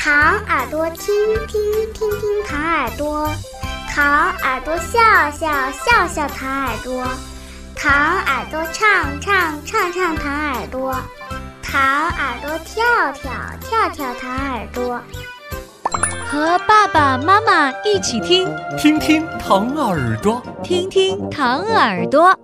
糖耳朵听听听听糖耳朵，糖耳朵笑笑笑笑糖耳朵，糖耳朵唱唱唱唱糖耳朵，糖耳朵跳跳跳跳糖耳朵。 和爸爸妈妈一起听， 听听糖耳朵， 听听糖耳朵。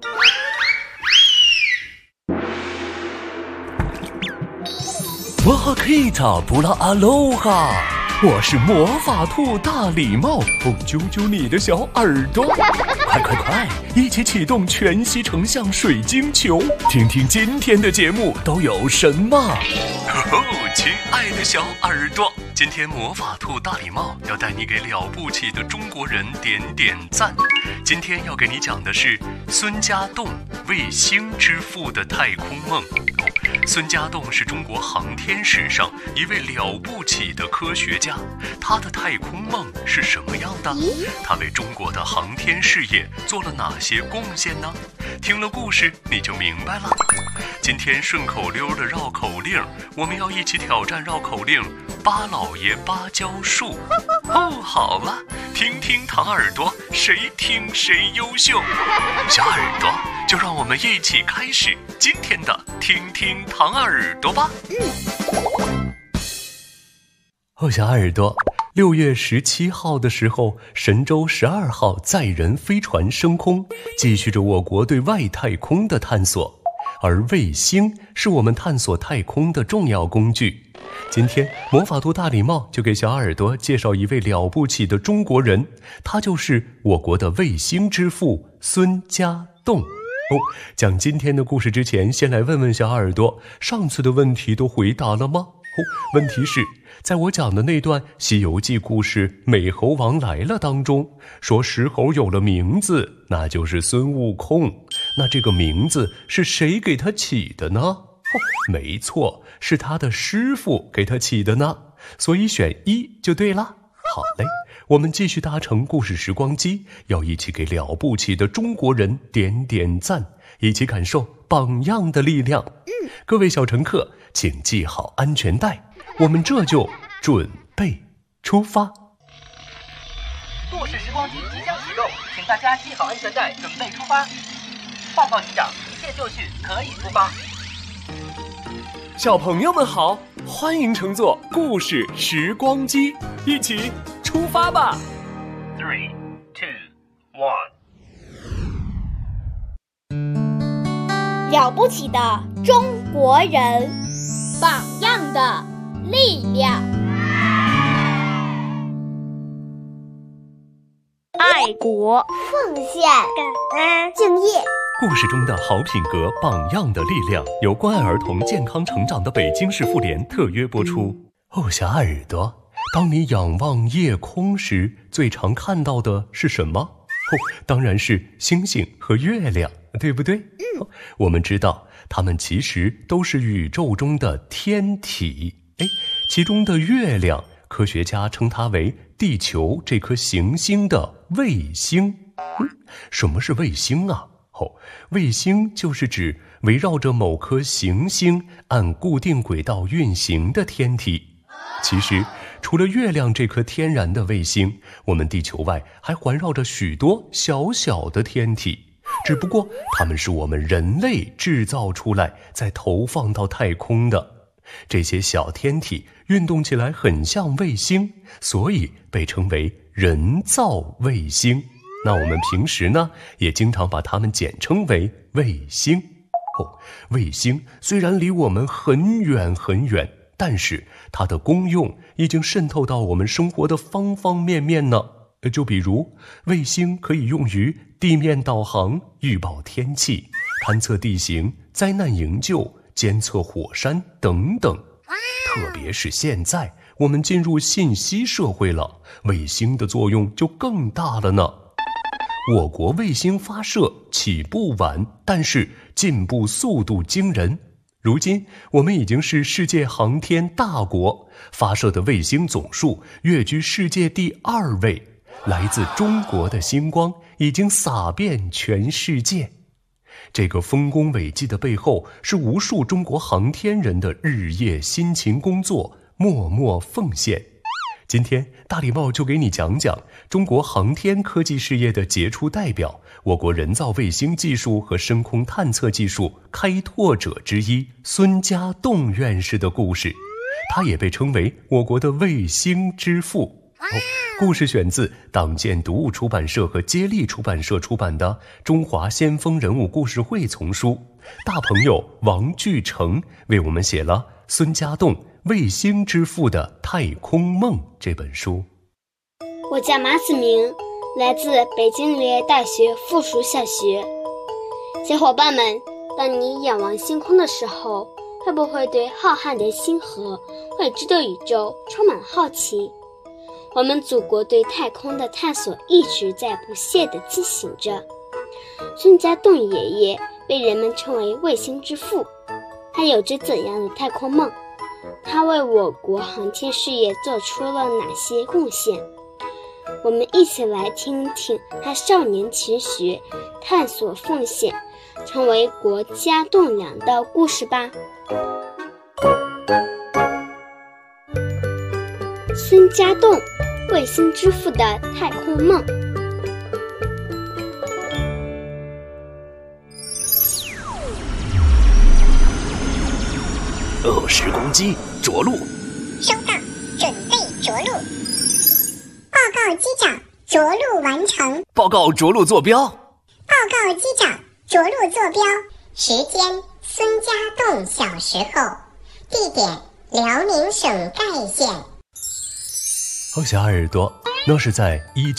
哇哈 Kita 布拉阿罗哈，我是魔法兔大礼帽，揪揪你的小耳朵，快快快，一起启动全息成像水晶球，听听今天的节目都有什么。亲爱的小耳朵，今天魔法兔大礼帽要带你给了不起的中国人点点赞。今天要给你讲的是孙家栋卫星之父的太空梦。孙家栋是中国航天史上一位了不起的科学家，他的太空梦是什么样的？他为中国的航天事业做了哪些贡献呢？听了故事你就明白了。今天顺口溜的绕口令，我们要一起挑战绕口令巴老爷芭蕉树。好了，听听糖耳朵，谁听谁优秀。小耳朵，就让我们一起开始今天的听听糖耳朵吧。小耳朵，6月17号的时候，神舟12号载人飞船升空，继续着我国对外太空的探索。而卫星是我们探索太空的重要工具。今天魔法兔大礼帽就给小耳朵介绍一位了不起的中国人，他就是我国的卫星之父孙家栋。讲今天的故事之前，先来问问小耳朵，上次的问题都回答了吗？问题是，在我讲的那段《西游记》故事美猴王来了当中，说石猴有了名字，那就是孙悟空。那这个名字是谁给他起的呢？没错，是他的师傅给他起的呢，所以选1就对了。好嘞，我们继续搭乘故事时光机，要一起给了不起的中国人点点赞，一起感受榜样的力量。各位小乘客，请系好安全带，我们这就准备出发。 故事时光机即将启动，请大家系好安全带，准备出发。报告机长，一切就绪，可以出发。 小朋友们好，欢迎乘坐故事时光机，一起出发吧。 3、2、1。 了不起的中国人，榜样的力量。 爱国、 奉献、感恩、敬业。 故事中的好品格、榜样的力量，由关爱儿童健康成长的北京市妇联特约播出。小耳朵，当你仰望夜空时，最常看到的是什么？当然是星星和月亮，对不对？我们知道，它们其实都是宇宙中的天体。其中的月亮，科学家称它为地球这颗行星的卫星。什么是卫星啊？卫星就是指围绕着某颗行星按固定轨道运行的天体。其实除了月亮这颗天然的卫星，我们地球外还环绕着许多小小的天体，只不过它们是我们人类制造出来再投放到太空的。这些小天体运动起来很像卫星，所以被称为人造卫星。那我们平时呢，也经常把它们简称为卫星。卫星虽然离我们很远很远，但是它的功用已经渗透到我们生活的方方面面呢。就比如，卫星可以用于地面导航、预报天气、勘测地形、灾难营救、监测火山等等。特别是现在我们进入信息社会了，卫星的作用就更大了呢。我国卫星发射起步晚，但是进步速度惊人。如今我们已经是世界航天大国，发射的卫星总数跃居世界第2位，来自中国的星光已经洒遍全世界。这个丰功伟绩的背后，是无数中国航天人的日夜辛勤工作、默默奉献。 今天大礼帽就给你讲讲中国航天科技事业的杰出代表，我国人造卫星技术和深空探测技术开拓者之一孙家栋院士的故事。他也被称为我国的卫星之父。故事选自党建读物出版社和接力出版社出版的《中华先锋人物故事会》丛书。大朋友王巨成为我们写了孙家栋卫星之父的太空梦这本书。 我叫马子明，来自北京林业大学附属小学。小伙伴们，当你仰望星空的时候，会不会对浩瀚的星河、未知的宇宙充满好奇？我们祖国对太空的探索一直在不懈地进行着。孙家栋爷爷被人们称为卫星之父，他有着怎样的太空梦？他为我国航天事业做出了哪些贡献？我们一起来听听他少年勤学、探索奉献，成为国家栋梁的故事吧。孙家栋，卫星之父的太空梦。 20公斤，着陆。 收到，准备着陆。报告机长，着陆完成。 报告着陆坐标。 报告机长，着陆坐标。时间：孙家栋小时候。地点：辽宁省盖县。 小耳朵，那是在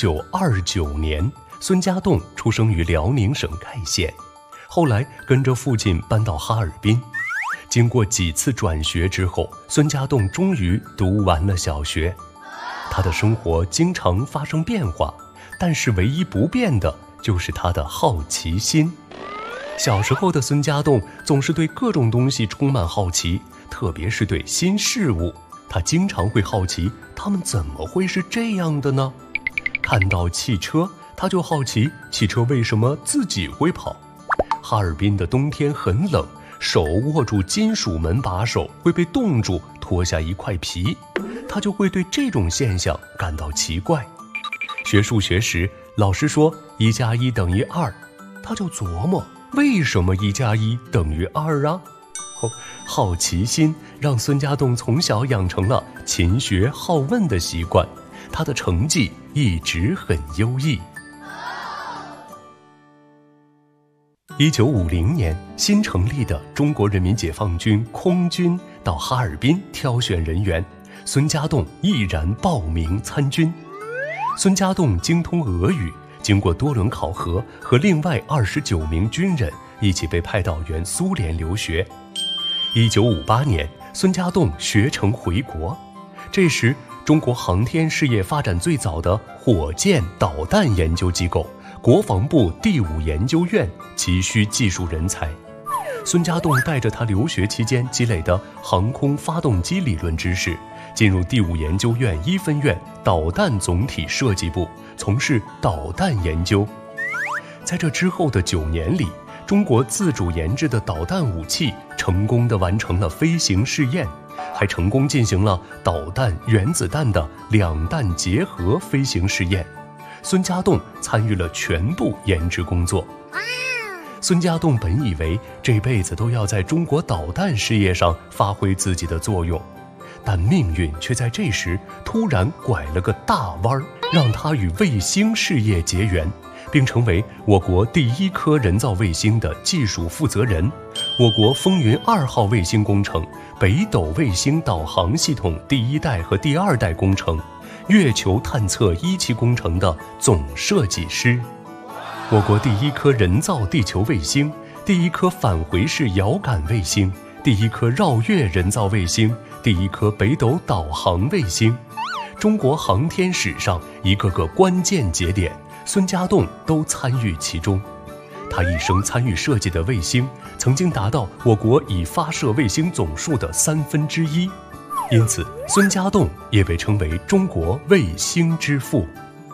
1929年，孙家栋出生于辽宁省盖县，后来跟着父亲搬到哈尔滨。经过几次转学之后，孙家栋终于读完了小学。他的生活经常发生变化，但是唯一不变的就是他的好奇心。小时候的孙家栋总是对各种东西充满好奇，特别是对新事物。他经常会好奇，他们怎么会是这样的呢？看到汽车，他就好奇汽车为什么自己会跑。哈尔滨的冬天很冷，手握住金属门把手会被冻住，脱下一块皮，他就会对这种现象感到奇怪。学数学时，老师说1+1等于2，他就琢磨为什么1+1等于2啊？好奇心让孙家栋从小养成了勤学好问的习惯，他的成绩一直很优异。1950年，新成立的中国人民解放军空军到哈尔滨挑选人员，孙家栋毅然报名参军。孙家栋精通俄语，经过多轮考核，和另外29名军人一起被派到原苏联留学。1958年，孙家栋学成回国。这时，中国航天事业发展最早的火箭导弹研究机构国防部第5研究院急需技术人才。孙家栋带着他留学期间积累的航空发动机理论知识，进入第5研究院1分院导弹总体设计部，从事导弹研究。在这之后的9年里，中国自主研制的导弹武器成功地完成了飞行试验，还成功进行了导弹、原子弹的2弹结合飞行试验。孙家栋参与了全部研制工作。孙家栋本以为这辈子都要在中国导弹事业上发挥自己的作用，但命运却在这时突然拐了个大弯，让他与卫星事业结缘，并成为我国第1颗人造卫星的技术负责人，我国风云2号卫星工程、北斗卫星导航系统第1代和第2代工程、月球探测1期工程的总设计师。我国第1颗人造地球卫星、第1颗返回式遥感卫星、第1颗绕月人造卫星、第1颗北斗导航卫星，中国航天史上一个个关键节点，孙家栋都参与其中。他一生参与设计的卫星曾经达到我国已发射卫星总数的1/3，因此孙家栋也被称为中国卫星之父。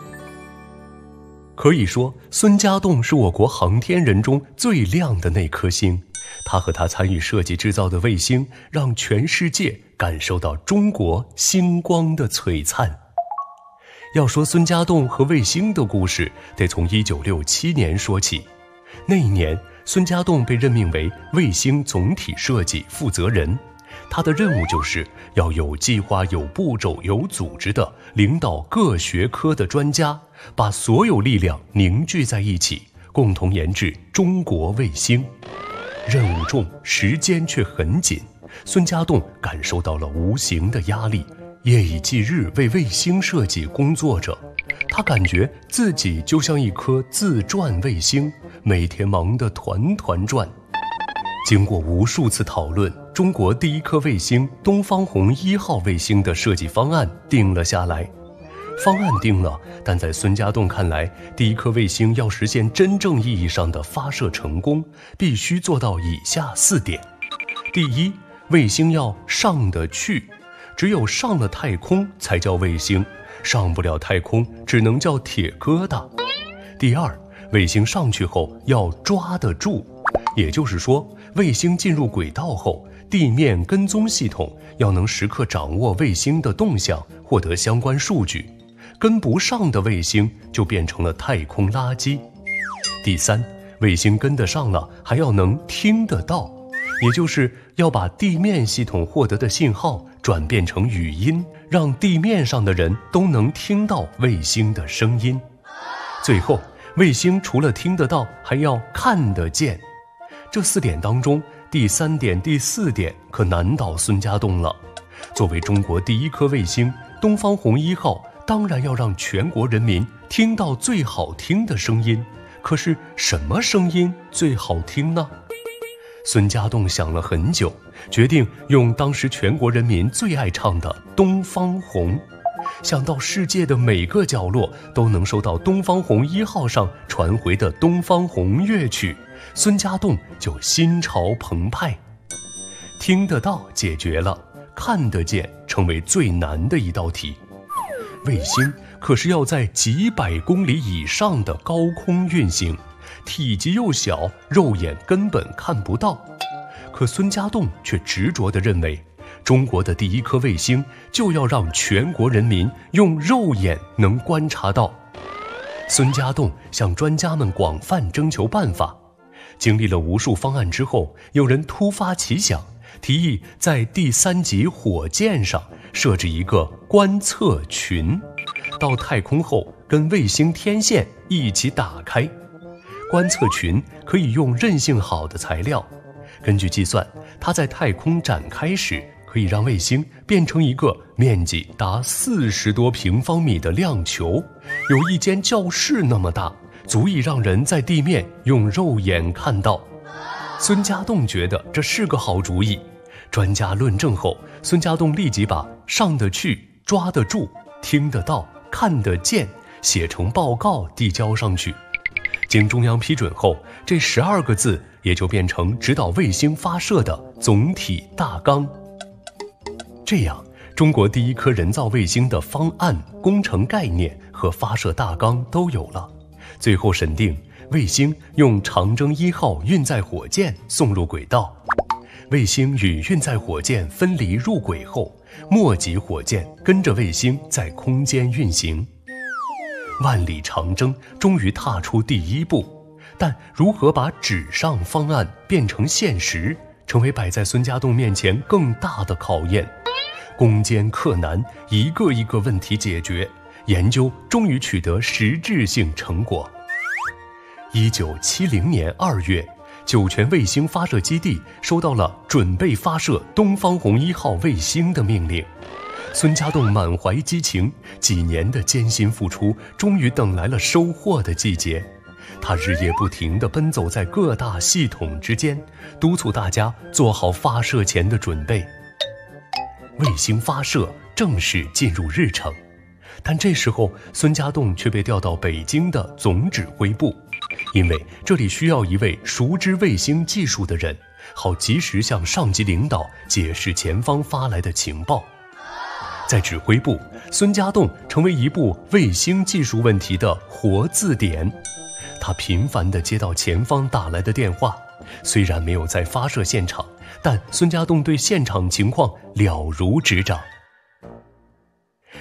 可以说，孙家栋是我国航天人中最亮的那颗星。他和他参与设计制造的卫星，让全世界感受到中国星光的璀璨。 要说孙家栋和卫星的故事，得从1967年说起。那一年，孙家栋被任命为卫星总体设计负责人，他的任务就是要有计划、有步骤、有组织地领导各学科的专家，把所有力量凝聚在一起，共同研制中国卫星。任务重，时间却很紧，孙家栋感受到了无形的压力，夜以继日为卫星设计工作着。他感觉自己就像一颗自转卫星，每天忙得团团转。经过无数次讨论，中国第一颗卫星东方红1号卫星的设计方案定了下来。方案定了，但在孙家栋看来，第一颗卫星要实现真正意义上的发射成功，必须做到以下4点。第一，卫星要上得去，只有上了太空才叫卫星，上不了太空只能叫铁疙瘩。第二，卫星上去后要抓得住，也就是说，卫星进入轨道后，地面跟踪系统要能时刻掌握卫星的动向，获得相关数据。跟不上的卫星就变成了太空垃圾。第三，卫星跟得上了，还要能听得到，也就是要把地面系统获得的信号转变成语音，让地面上的人都能听到卫星的声音。最后，卫星除了听得到，还要看得见。这4点当中，第3点、第4点可难倒孙家栋了。作为中国第一颗卫星，东方红1号当然要让全国人民听到最好听的声音。可是什么声音最好听呢？孙家栋想了很久，决定用当时全国人民最爱唱的《东方红》。想到世界的每个角落都能收到东方红1号上传回的东方红乐曲，孙家栋就心潮澎湃。听得到解决了，看得见成为最难的一道题。卫星可是要在几百公里以上的高空运行，体积又小，肉眼根本看不到。可孙家栋却执着地认为，中国的第一颗卫星就要让全国人民用肉眼能观察到。孙家栋向专家们广泛征求办法，经历了无数方案之后，有人突发奇想，提议在第3级火箭上设置一个观测群，到太空后跟卫星天线一起打开。观测群可以用韧性好的材料，根据计算，它在太空展开时可以让卫星变成一个面积达40多平方米的亮球，有一间教室那么大，足以让人在地面用肉眼看到。孙家栋觉得这是个好主意，专家论证后，孙家栋立即把上得去、抓得住、听得到、看得见写成报告递交上去。经中央批准后，这12个字也就变成指导卫星发射的总体大纲。这样，中国第一颗人造卫星的方案、工程概念和发射大纲都有了。最后审定，卫星用长征1号运载火箭送入轨道。卫星与运载火箭分离入轨后，末级火箭跟着卫星在空间运行。万里长征终于踏出第1步，但如何把纸上方案变成现实，成为摆在孙家栋面前更大的考验。攻坚克难，一个一个问题解决，研究终于取得实质性成果。1970年2月，酒泉卫星发射基地收到了准备发射东方红1号卫星的命令。孙家栋满怀激情，几年的艰辛付出终于等来了收获的季节。他日夜不停地奔走在各大系统之间，督促大家做好发射前的准备。卫星发射正式进入日程，但这时候孙家栋却被调到北京的总指挥部，因为这里需要一位熟知卫星技术的人，好及时向上级领导解释前方发来的情报。在指挥部，孙家栋成为一部卫星技术问题的活字典。他频繁地接到前方打来的电话，虽然没有在发射现场，但孙家栋对现场情况了如指掌。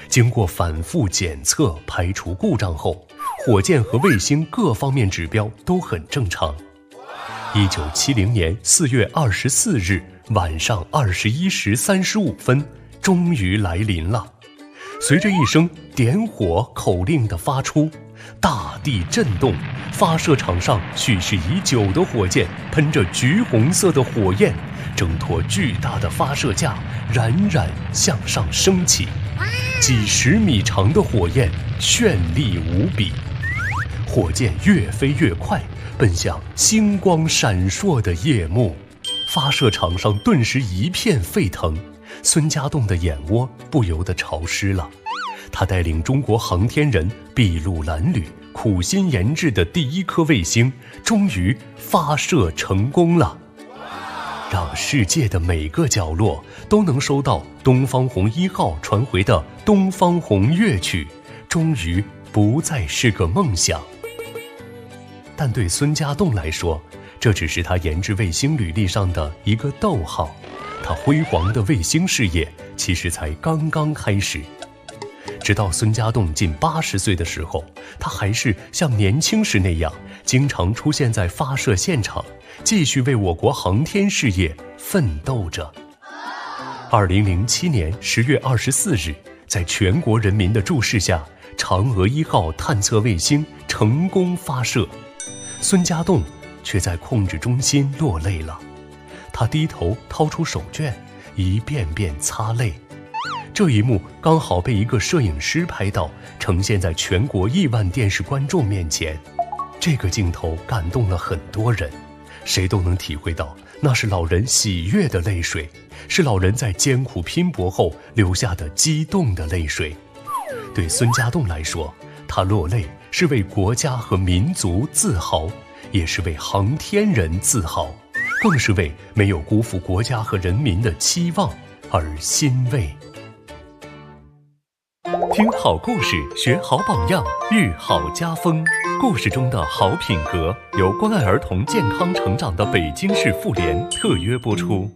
经过反复检测排除故障后，火箭和卫星各方面指标都很正常。1970年4月24日晚上21时35分，终于来临了。随着一声点火口令的发出，大地震动，发射场上蓄势已久的火箭喷着橘红色的火焰，挣脱巨大的发射架，冉冉向上升起。几十米长的火焰绚丽无比，火箭越飞越快，奔向星光闪烁的夜幕。发射场上顿时一片沸腾，孙家栋的眼窝不由得潮湿了。他带领中国航天人筚路蓝缕，苦心研制的第一颗卫星终于发射成功了，让世界的每个角落都能收到东方红1号传回的东方红乐曲，终于不再是个梦想。但对孙家栋来说，这只是他研制卫星履历上的一个逗号，他辉煌的卫星事业其实才刚刚开始。直到孙家栋近80岁的时候，他还是像年轻时那样，经常出现在发射现场，继续为我国航天事业奋斗着。2007年10月24日，在全国人民的注视下，嫦娥1号探测卫星成功发射，孙家栋却在控制中心落泪了。他低头掏出手绢，一遍遍擦泪。这一幕刚好被一个摄影师拍到，呈现在全国亿万电视观众面前。这个镜头感动了很多人，谁都能体会到那是老人喜悦的泪水，是老人在艰苦拼搏后流下的激动的泪水。对孙家栋来说，他落泪是为国家和民族自豪，也是为航天人自豪，更是为没有辜负国家和人民的期望而欣慰。听好故事，学好榜样，日好家风。故事中的好品格由关爱儿童健康成长的北京市妇联特约播出。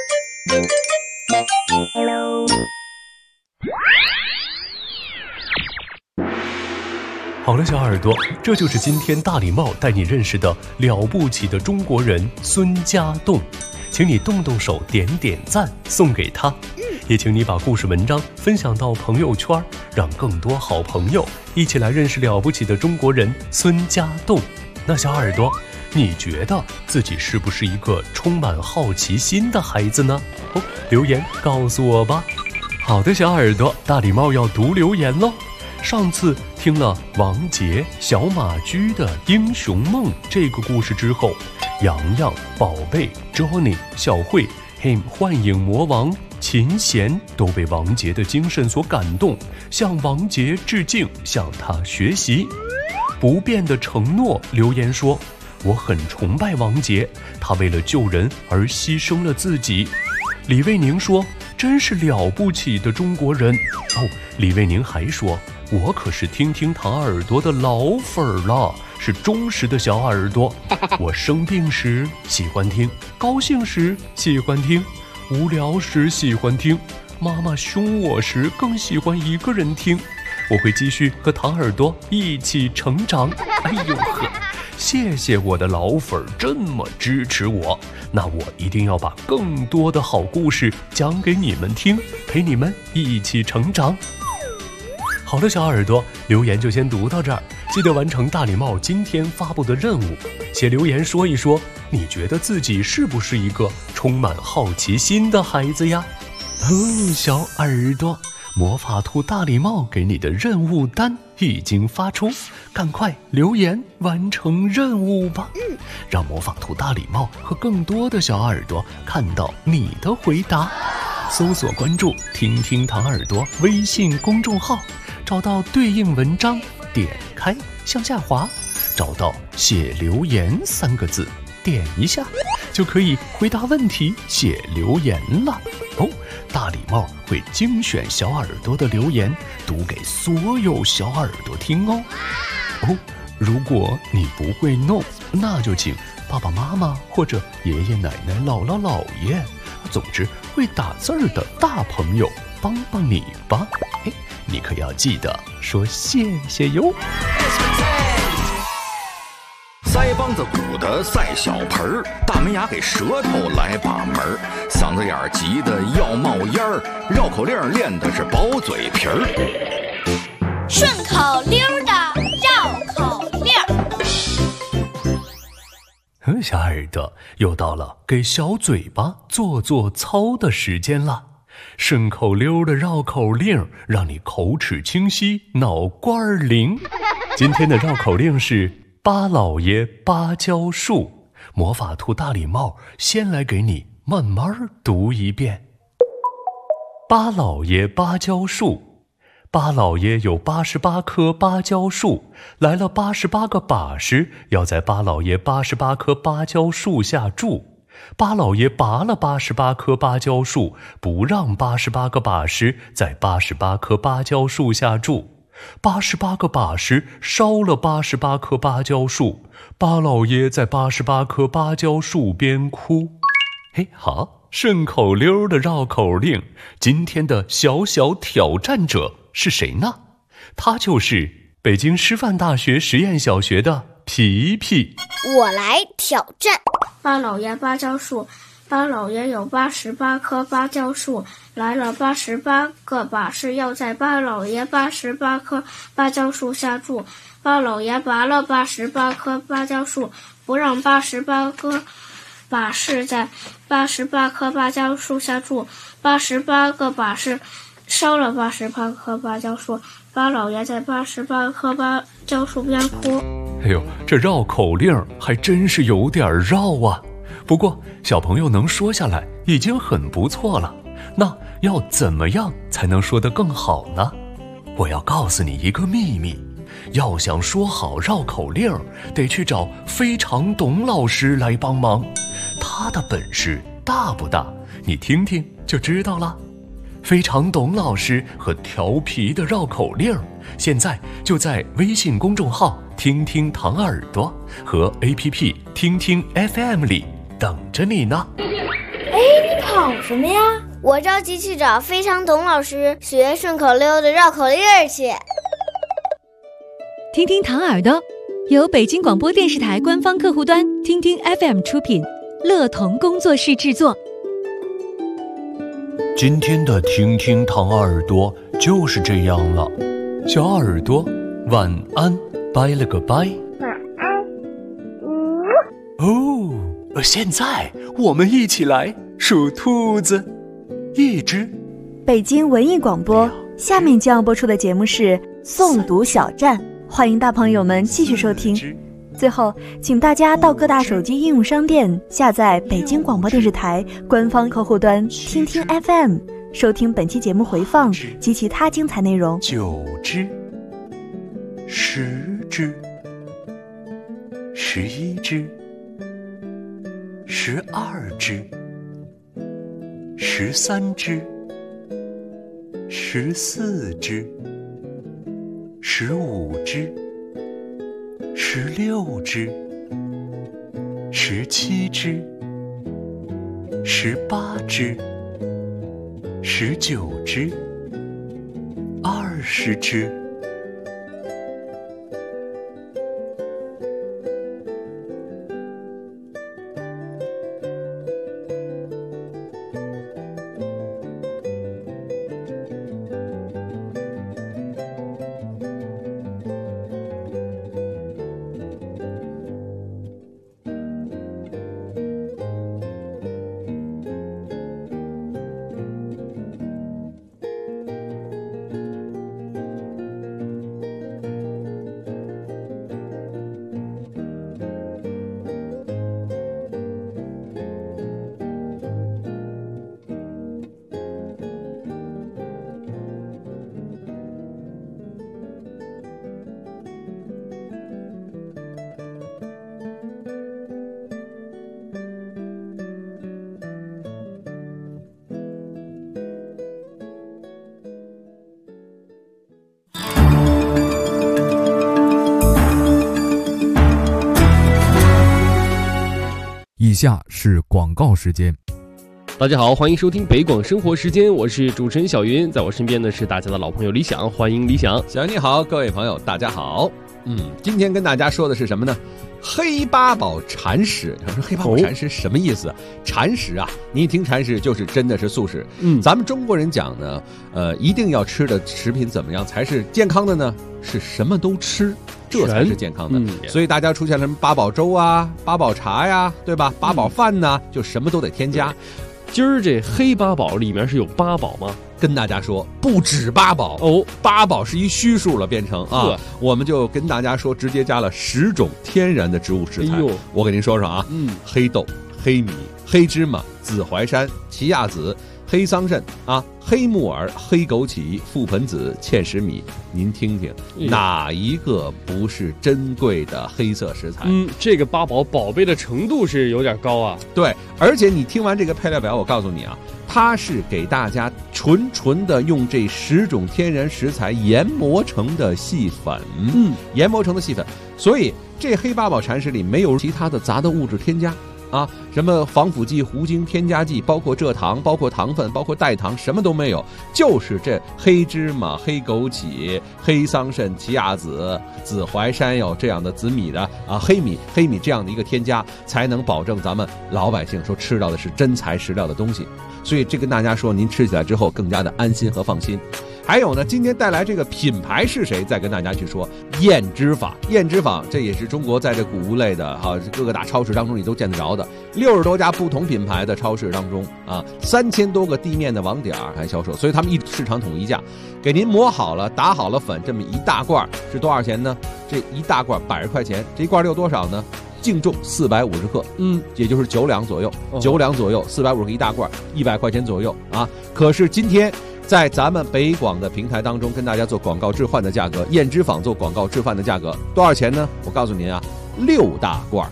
好了，小耳朵，这就是今天大礼帽带你认识的了不起的中国人孙家栋，请你动动手点点赞送给他，也请你把故事文章分享到朋友圈，让更多好朋友一起来认识了不起的中国人孙家栋。那小耳朵，你觉得自己是不是一个充满好奇心的孩子呢？留言告诉我吧。好的，小耳朵，大礼帽要读留言咯。上次听了王杰、小马驹的《英雄梦》这个故事之后，洋洋、宝贝、Johnny、小慧、Him、幻影魔王、秦贤都被王杰的精神所感动，向王杰致敬，向他学习。不变的承诺留言说，我很崇拜王杰，他为了救人而牺牲了自己。李卫宁说，真是了不起的中国人。李卫宁还说，我可是听听糖耳朵的老粉了，是忠实的小耳朵。我生病时喜欢听，高兴时喜欢听，无聊时喜欢听，妈妈凶我时更喜欢一个人听。我会继续和糖耳朵一起成长。哎呦呵，谢谢我的老粉这么支持我，那我一定要把更多的好故事讲给你们听，陪你们一起成长。好的，小耳朵，留言就先读到这儿，记得完成大礼帽今天发布的任务，写留言说一说，你觉得自己是不是一个充满好奇心的孩子呀？小耳朵，魔法兔大礼帽给你的任务单已经发出，赶快留言完成任务吧，让魔法兔大礼帽和更多的小耳朵看到你的回答。搜索关注听听糖耳朵微信公众号，找到对应文章，点开向下滑，找到写留言3个字，点一下就可以回答问题，写留言了。大礼帽会精选小耳朵的留言，读给所有小耳朵听哦。如果你不会弄，那就请爸爸妈妈或者爷爷奶奶、姥姥姥爷，总之会打字儿的大朋友帮帮你吧。你可要记得说谢谢哟。 腮帮子鼓的赛小盆儿，大门牙给舌头来把门儿，嗓子眼儿急得要冒烟儿，绕口令练的是薄嘴皮儿。 顺口溜的绕口令。 小耳朵，又到了给小嘴巴做做操的时间了。顺口溜的绕口令，让你口齿清晰，脑瓜灵。今天的绕口令是巴老爷芭蕉树。魔法兔大礼帽先来给你慢慢读一遍。巴老爷芭蕉树。巴老爷有88棵芭蕉树，来了88个把式，要在巴老爷88棵芭蕉树下住。巴老爷拔了88棵芭蕉树，不让88个把式在88棵芭蕉树下住。88个把式烧了88棵芭蕉树，巴老爷在88棵芭蕉树边哭。好，顺口溜的绕口令，今天的小小挑战者是谁呢？他就是北京师范大学实验小学的皮皮。 我来挑战。 巴老爷芭蕉树。巴老爷有88棵芭蕉树，来了88个把式，要在巴老爷88棵芭蕉树下住。巴老爷拔了88棵芭蕉树，不让88个把式在88棵芭蕉树下住。88个把式烧了88棵芭蕉树，巴老爷在88棵芭蕉树边哭。 这绕口令还真是有点绕啊。不过小朋友能说下来已经很不错了，那要怎么样才能说得更好呢？我要告诉你一个秘密，要想说好绕口令，得去找非常董老师来帮忙。他的本事大不大？你听听就知道了。非常董老师和调皮的绕口令，现在就在微信公众号听听糖耳朵和 APP 听听 FM 里等着你呢。 你跑什么呀？ 我着急去找非常董老师学顺口溜的绕口令去。 听听糖耳朵由北京广播电视台官方客户端听听 FM 出品，乐童工作室制作。 今天的听听糖耳朵就是这样了，小耳朵晚安，拜了个拜。 晚安。 现在我们一起来数兔子。1只。 北京文艺广播，下面将要播出的节目是诵读小站，欢迎大朋友们继续收听。最后，请大家到各大手机应用商店下载北京广播电视台官方客户端听听 FM， 收听本期节目回放及其他精彩内容。 9只。10只。11只。12只。13只。14只。15只。16只。17只。18只。19只。20只。 以下是广告时间。 大家好，欢迎收听北广生活时间，我是主持人小云，在我身边呢是大家的老朋友李想，欢迎李想。 小云你好，各位朋友大家好。今天跟大家说的是什么呢？黑八宝禅食。他说黑八宝禅食什么意思？禅食啊，你一听禅食就是真的是素食。咱们中国人讲呢，一定要吃的食品怎么样才是健康的呢？是什么都吃，这才是健康的。所以大家出现了什么八宝粥啊、八宝茶呀，对吧？八宝饭呐，就什么都得添加。 今儿这黑八宝里面是有八宝吗？ 跟大家说不止八宝哦，八宝是一虚数了，变成啊，我们就跟大家说，直接加了10种天然的植物食材。我给您说说啊，黑豆、黑米、黑芝麻、紫淮山、奇亚籽、黑桑葚啊，黑木耳、黑枸杞、覆盆子、芡实米，您听听哪一个不是珍贵的黑色食材？ 这个八宝宝贝的程度是有点高啊。 对，而且你听完这个配料表，我告诉你啊，它是给大家纯的用这10种天然食材研磨成的细粉，研磨成的细粉，所以这黑八宝禅食里没有其他的杂的物质添加。啊，什么防腐剂、糊精、添加剂，包括蔗糖、包括糖分、包括代糖，什么都没有，就是这黑芝麻、黑枸杞、黑桑葚、奇亚籽、紫淮山有这样的紫米的啊，黑米这样的一个添加，才能保证咱们老百姓说吃到的是真材实料的东西。所以这跟大家说，您吃起来之后更加的安心和放心。还有呢，今天带来这个品牌是谁？再跟大家去说燕之坊。燕之坊这也是中国在这谷物类的各个大超市当中你都见得着的，60多家不同品牌的超市当中啊，3000多个地面的网点还销售，所以他们市场统一价，给您磨好了、打好了粉，这么一大罐是多少钱呢？这一大罐100块钱，这一罐有多少呢？净重450克，也就是9两左右，9两左右，450克一大罐，100块钱左右啊。可是今天在咱们北广的平台当中跟大家做广告置换的价格，燕之坊做广告置换的价格多少钱呢？我告诉您啊，6大罐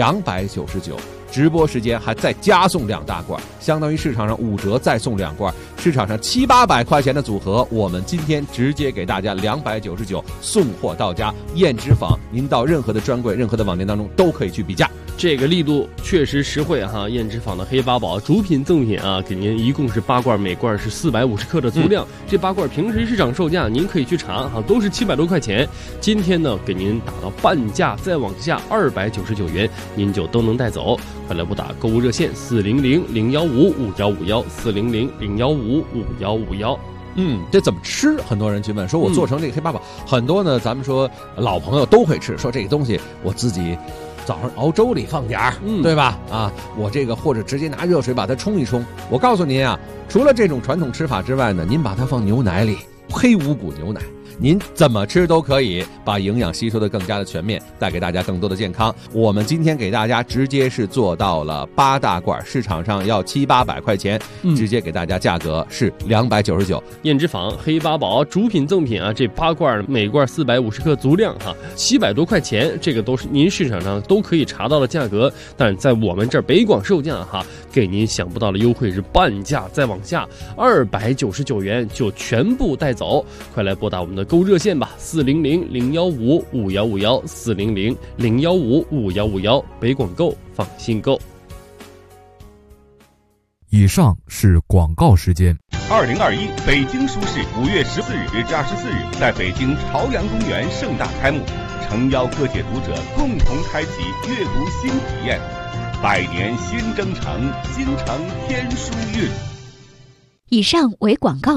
299，直播时间还再加送2大罐，相当于市场上5折再送2罐，市场上700-800块钱的组合，我们今天直接给大家299送货到家。燕之坊，您到任何的专柜、任何的网店当中都可以去比价。 这个力度确实实惠哈！燕之坊的黑八宝主品赠品啊，给您一共是8罐，每罐是450克的足量。这8罐平时市场售价您可以去查哈，都是700多块钱。今天呢，给您打到半价，再往下299元，您就都能带走。快来拨打购物热线400-015-5151，400-015-5151。 这怎么吃？很多人去问，说我做成这个黑八宝，很多呢，咱们说老朋友都会吃，说这个东西我自己早上熬粥里放点儿，对吧？啊，我这个或者直接拿热水把它冲一冲。我告诉您啊，除了这种传统吃法之外呢，您把它放牛奶里，黑五谷牛奶，您怎么吃都可以，把营养吸收的更加的全面，带给大家更多的健康。我们今天给大家直接是做到了8大罐，市场上要700-800块钱，直接给大家价格是299。 燕之坊黑八宝主品赠品啊，这8罐每罐450克足量哈，700多块钱，这个都是您市场上都可以查到的价格，但在我们这儿北广售价哈，给您想不到的优惠是半价，再往下299元就全部带走。快来拨打我们的购物热线吧，400-015-5151，400-015-5151，北广购，放心购。 以上是广告时间。 2021北京书市5月14日至24日在北京朝阳公园盛大开幕，诚邀各界读者共同开启阅读新体验。百年新征程，京城天书韵。 以上为广告。